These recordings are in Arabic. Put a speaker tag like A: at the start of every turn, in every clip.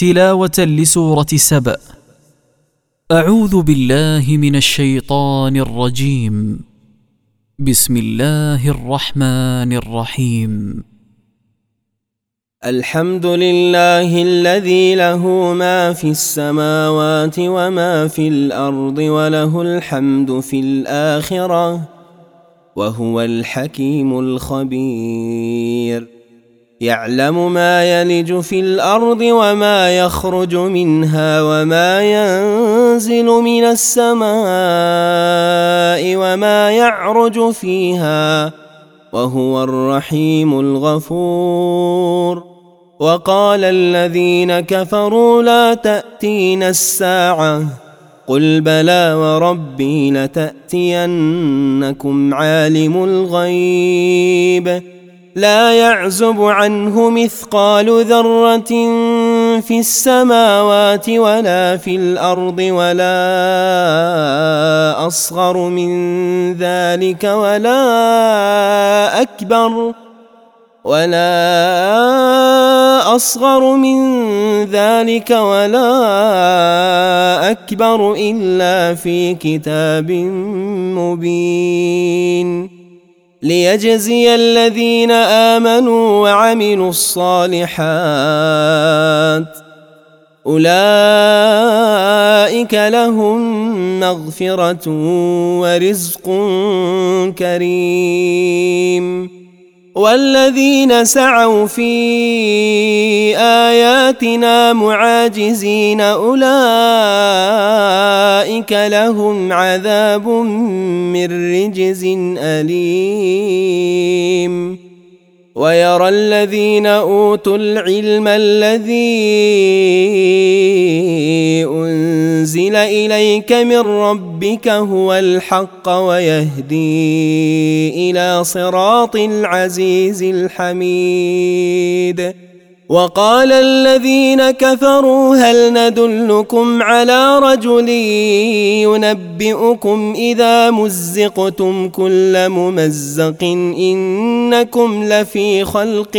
A: تلاوة لسورة سبأ. أعوذ بالله من الشيطان الرجيم. بسم الله الرحمن الرحيم.
B: الحمد لله الذي له ما في السماوات وما في الأرض وله الحمد في الآخرة وهو الحكيم الخبير. يعلم ما يلج في الأرض وما يخرج منها وما ينزل من السماء وما يعرج فيها وهو الرحيم الغفور. وقال الذين كفروا لا تأتينا الساعة قل بلى وربي لتأتينكم عالم الغيب لا يعزب عنه مثقال ذرة في السماوات ولا في الأرض ولا أصغر من ذلك ولا أكبر إلا في كتاب مبين. ليجزي الذين آمنوا وعملوا الصالحات أولئك لهم مغفرة ورزق كريم. والذين سعوا في آياتنا معاجزين أولئك لهم عذاب من رجز أليم. ويرى الذين أوتوا العلم الذي أنزل إليك من ربك هو الحق ويهدي إلى صراط العزيز الحميد. وقال الذين كفروا هل ندلكم على رجل ينبئكم إذا مزقتم كل ممزق إنكم لفي خلق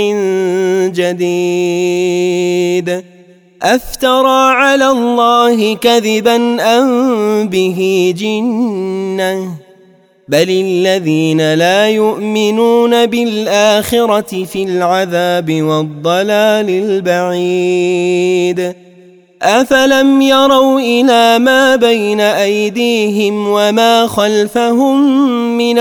B: جديد أفترى على الله كذبا أم به جنة بل الذين لا يؤمنون بالآخرة في العذاب والضلال البعيد. أفلم يروا إلى ما بين أيديهم وما خلفهم من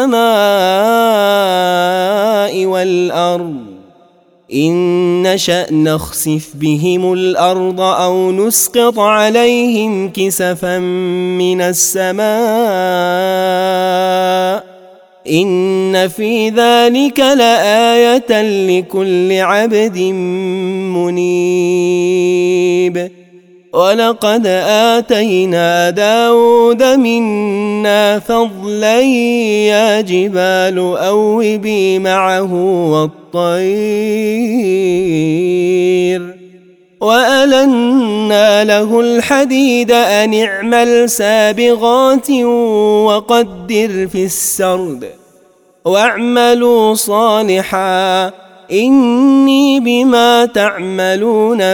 B: السماء والأرض إن نشأ نخسف بهم الأرض أو نسقط عليهم كسفا من السماء إن في ذلك لآية لكل عبد منيب. ولقد آتينا داود منا فضلا يا جبال أوبي معه والطير وألنا له الحديد أن اعمل سابغات وقدر في السرد واعملوا صالحا إني بما تعملون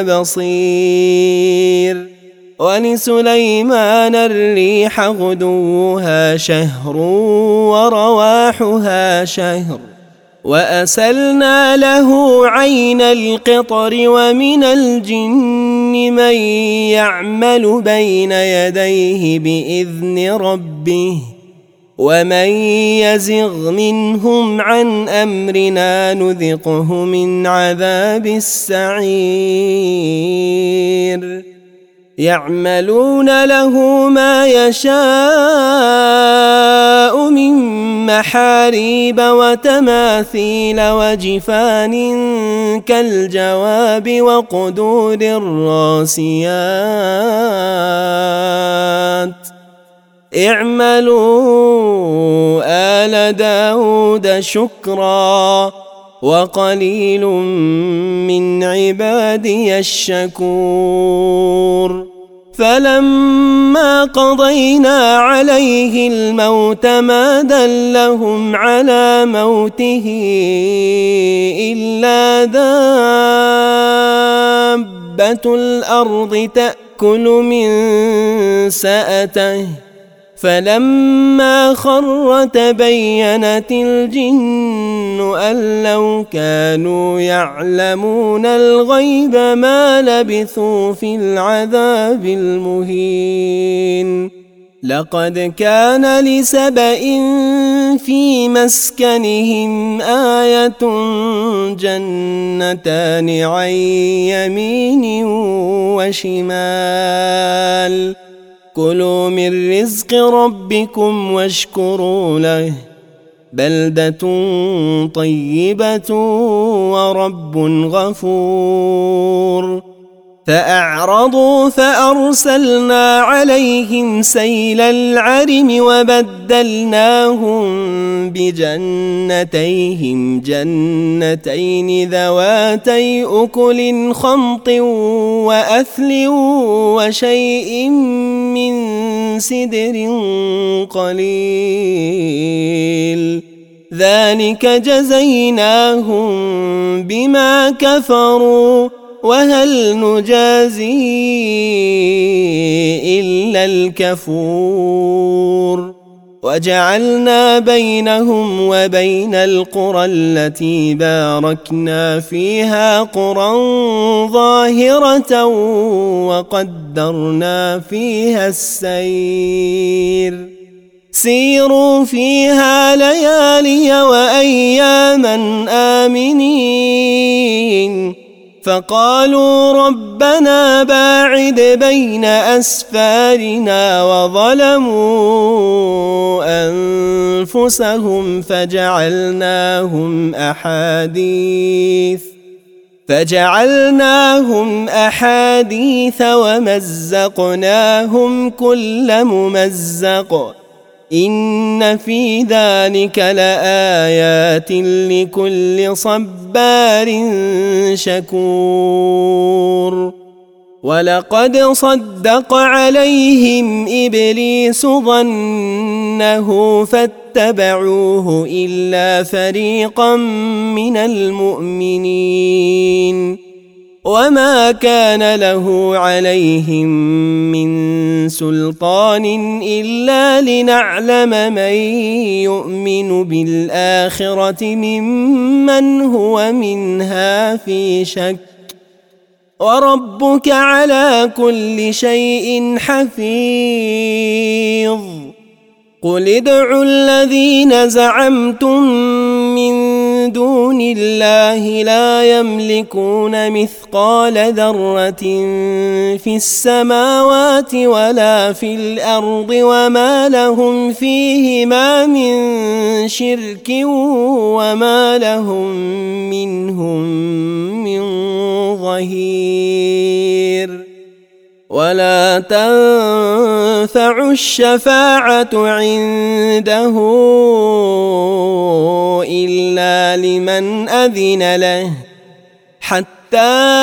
B: بصير. ولسليمان الريح غدوها شهر ورواحها شهر وأسلنا له عين القطر ومن الجن من يعمل بين يديه بإذن ربه ومن يزغ منهم عن أمرنا نذقه من عذاب السعير. يعملون له ما يشاء من محاريب وتماثيل وجفان كالجواب وقدور الراسيات اعملوا آل داود شكرا وقليل من عبادي الشكور. فلما قضينا عليه الموت ما دلهم على موته إلا دابة دابة الأرض تأكل من سأته فلما خر تبينت الجن أن لو كانوا يعلمون الغيب ما لبثوا في العذاب المهين لقد كان لسبإ في مسكنهم آية جنتان عن يمين وشمال كلوا من رزق ربكم واشكروا له بلدة طيبة ورب غفور فأعرضوا فأرسلنا عليهم سيل العرم وبدلناهم بجنتيهم جنتين ذواتي أكل خمط وأثل وشيء من سدر قليل ذلك جزيناهم بما كفروا وهل نجازي إلا الكفور وجعلنا بينهم وبين القرى التي باركنا فيها قرى ظاهرة وقدرنا فيها السير سيروا فيها ليالي وأياما آمنين فقالوا ربنا باعد بين أسفارنا وظلموا أنفسهم فجعلناهم أحاديث ومزقناهم كل ممزق إن في ذلك لآيات لكل صبار شكور ولقد صدق عليهم إبليس ظنه فاتبعوه إلا فريقا من المؤمنين وما كان له عليهم من سلطان إلا لنعلم من يؤمن بالآخرة ممن هو منها في شك وربك على كل شيء حفيظ قل ادعوا الذين زعمتم من دون الله لا يملكون مثقال ذرة في السماوات ولا في الأرض وما لهم فيهما من شرك وما لهم منهم من ظهير ولا تنفع الشفاعة عنده إلا لمن أذن له حتى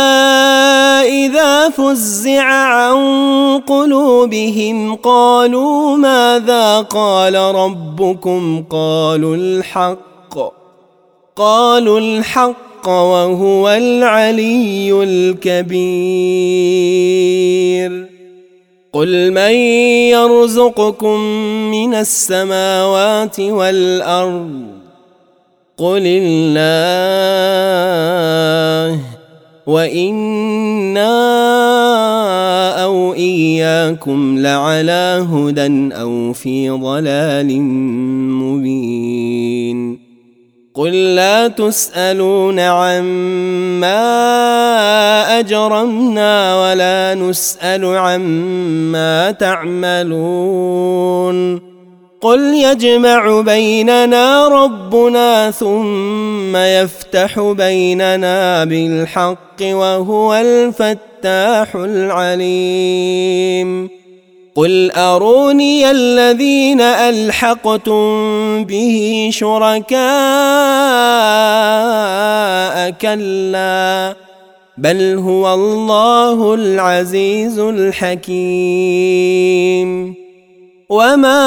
B: إذا فزع عن قلوبهم قالوا ماذا قال ربكم قالوا الحق وهو العلي الكبير قل من يرزقكم من السماوات والأرض قل الله وإنا أو إياكم لعلى هدى أو في ضلال مبين قل لا تسألون عما أجرمنا ولا نسأل عما تعملون قل يجمع بيننا ربنا ثم يفتح بيننا بالحق وهو الفتاح العليم قل أروني الذين ألحقتم به شركاء كلا بل هو الله العزيز الحكيم وما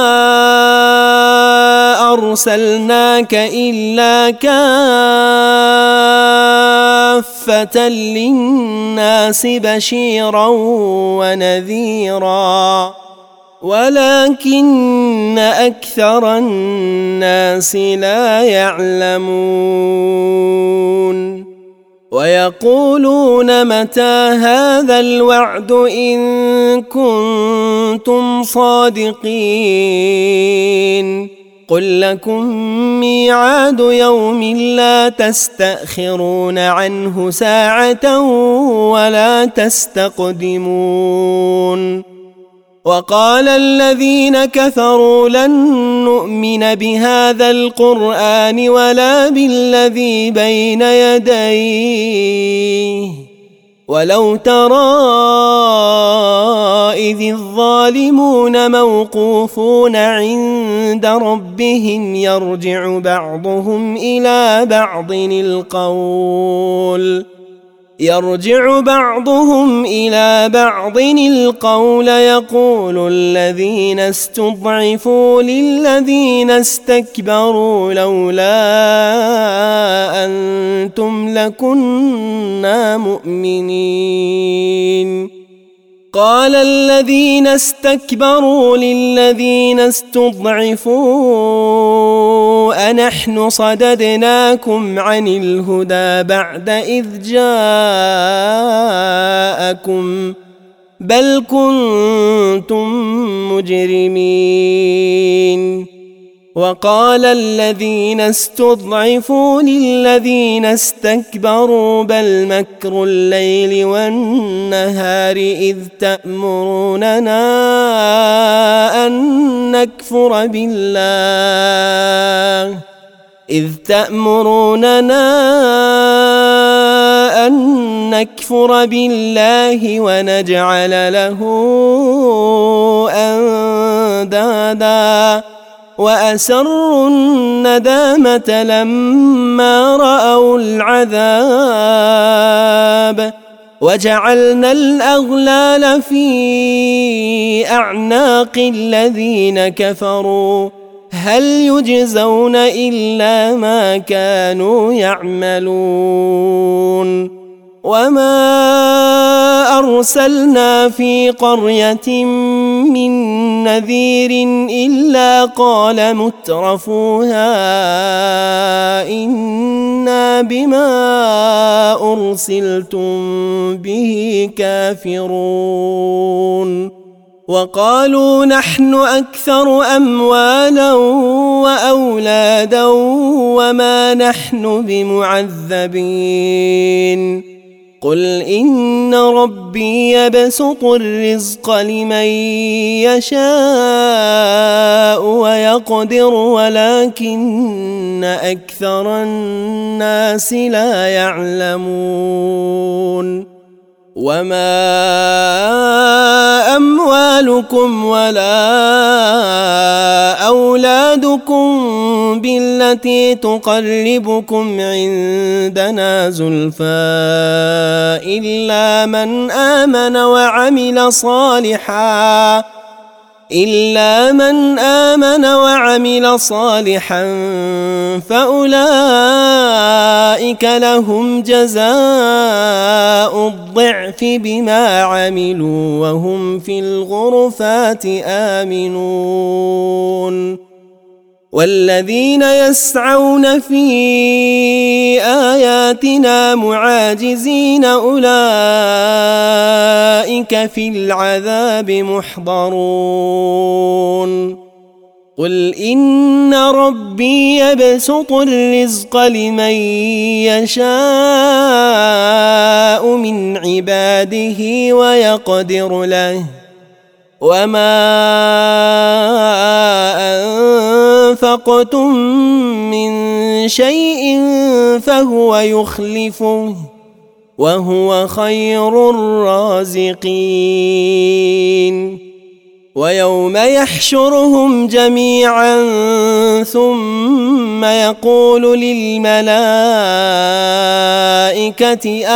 B: أرسلناك إلا كافة للناس بشيرا ونذيرا ولكن أكثر الناس لا يعلمون ويقولون متى هذا الوعد إن كنتم صادقين قل لكم ميعاد يوم لا تستأخرون عنه ساعة ولا تستقدمون وقال الذين كفروا لن نؤمن بهذا القرآن ولا بالذي بين يديه ولو ترى إذ الظالمون موقوفون عند ربهم يرجع بعضهم إلى بعض القول يقول الذين استضعفوا للذين استكبروا لولا أنتم لكنا مؤمنين قال الذين استكبروا للذين استضعفوا أنحن صددناكم عن الهدى بعد إذ جاءكم بل كنتم مجرمين وقال الذين استضعفوا للذين استكبروا بل مكر الليل والنهار إذ تأمروننا أن نكفر بالله ونجعل له أندادا وأسروا الندامة لما رأوا العذاب وجعلنا الأغلال في أعناق الذين كفروا هل يجزون إلا ما كانوا يعملون وما أرسلنا في قرية من نذير إلا قال مترفوها إنا بما أرسلتم به كافرون وقالوا نحن أكثر أموالا وأولادا وما نحن بمعذبين قل إن ربي يبسط الرزق لمن يشاء ويقدر ولكن أكثر الناس لا يعلمون وما أموالكم ولا أولادكم بالتي تقربكم عندنا زلفى إلا من آمن وعمل صالحا فأولئك لهم جزاء الضعف بما عملوا وهم في الغرفات آمنون والذين يسعون في آياتنا معاجزين أولئك في العذاب محضرون قل إن ربي يبسط الرزق لمن يشاء من عباده ويقدر له وما أنفقتم من شيء فهو يخلفه وهو خير الرازقين ويوم يحشرهم جميعا ثم يقول للملائكة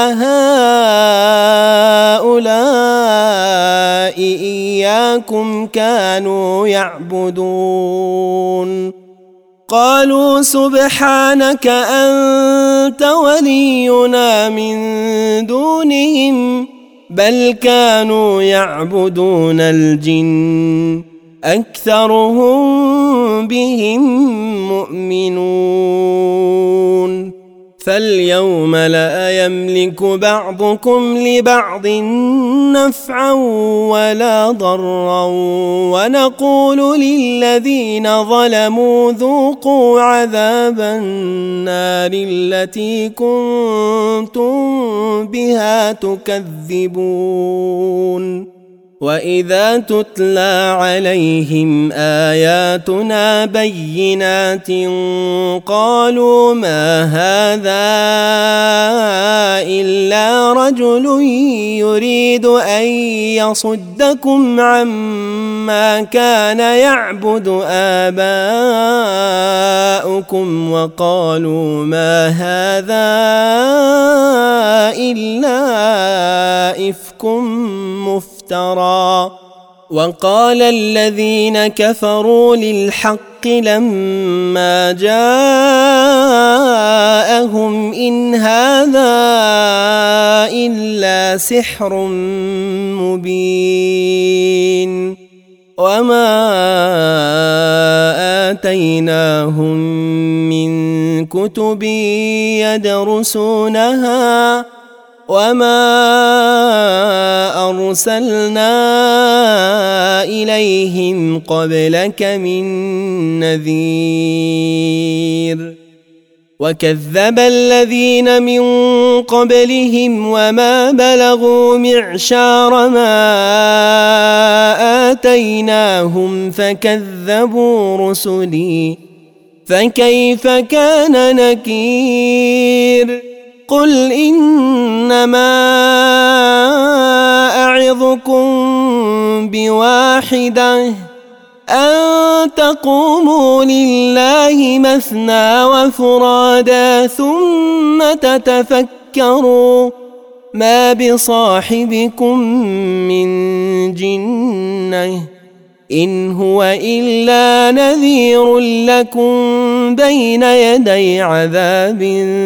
B: أهؤلاء إياكم كانوا يعبدون قالوا سبحانك أنت ولينا من دونهم بل كانوا يعبدون الجن أكثرهم بهم مؤمنون فاليوم لا يملك بعضكم لبعض نفعا ولا ضرا ونقول للذين ظلموا ذوقوا عذاب النار التي كنتم بها تكذبون وإذا تتلى عليهم آياتنا بينات قالوا ما هذا إلا رجل يريد أن يصدكم عما كان يعبد آباؤكم وقالوا ما هذا إلا إفك مفترى وقال الذين كفروا للحق لما جاءهم إن هذا إلا سحر مبين وما آتيناهم من كتب يدرسونها وما أرسلنا إليهم قبلك من نذير وكذب الذين من قبلهم وما بلغوا معشار ما آتيناهم فكذبوا رسلي فكيف كان نكير قل إنما أعظكم بواحدة أن تقوموا لله مثنى وفرادا ثم تتفكروا ما بصاحبكم من جنة إن هو إلا نذير لكم بين يدي عذاب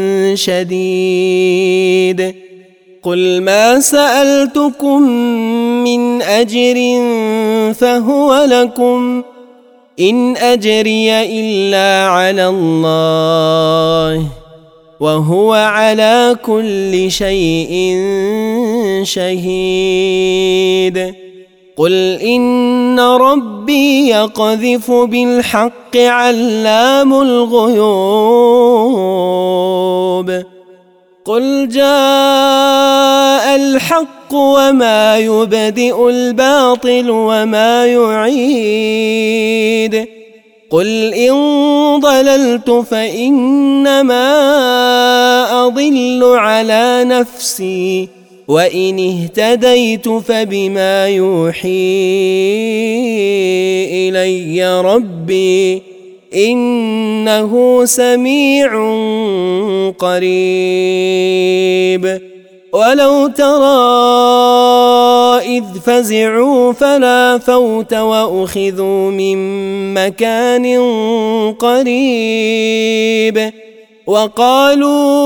B: شديد قل ما سألتكم من أجر فهو لكم إن أجري إلا على الله وهو على كل شيء شهيد قل إن ربي يقذف بالحق علام الغيوب قل جاء الحق وما يبدئ الباطل وما يعيد قل إن ضللت فإنما أضل على نفسي وإن اهتديت فبما يوحي إلي ربي إنه سميع قريب ولو ترى إذ فزعوا فلا فوت وأخذوا من مكان قريب وقالوا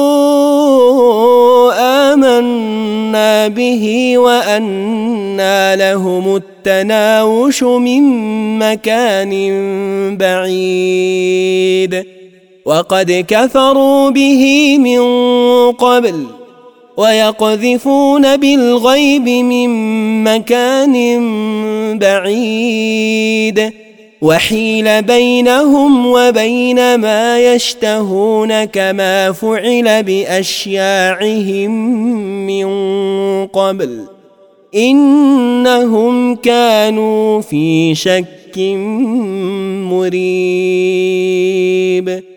B: آمنا به وأنى لهم التناوش من مكان بعيد وقد كفروا به من قبل ويقذفون بالغيب من مكان بعيد وحيل بينهم وبين ما يشتهون كما فعل بأشياعهم من قبل إنهم كانوا في شك مريب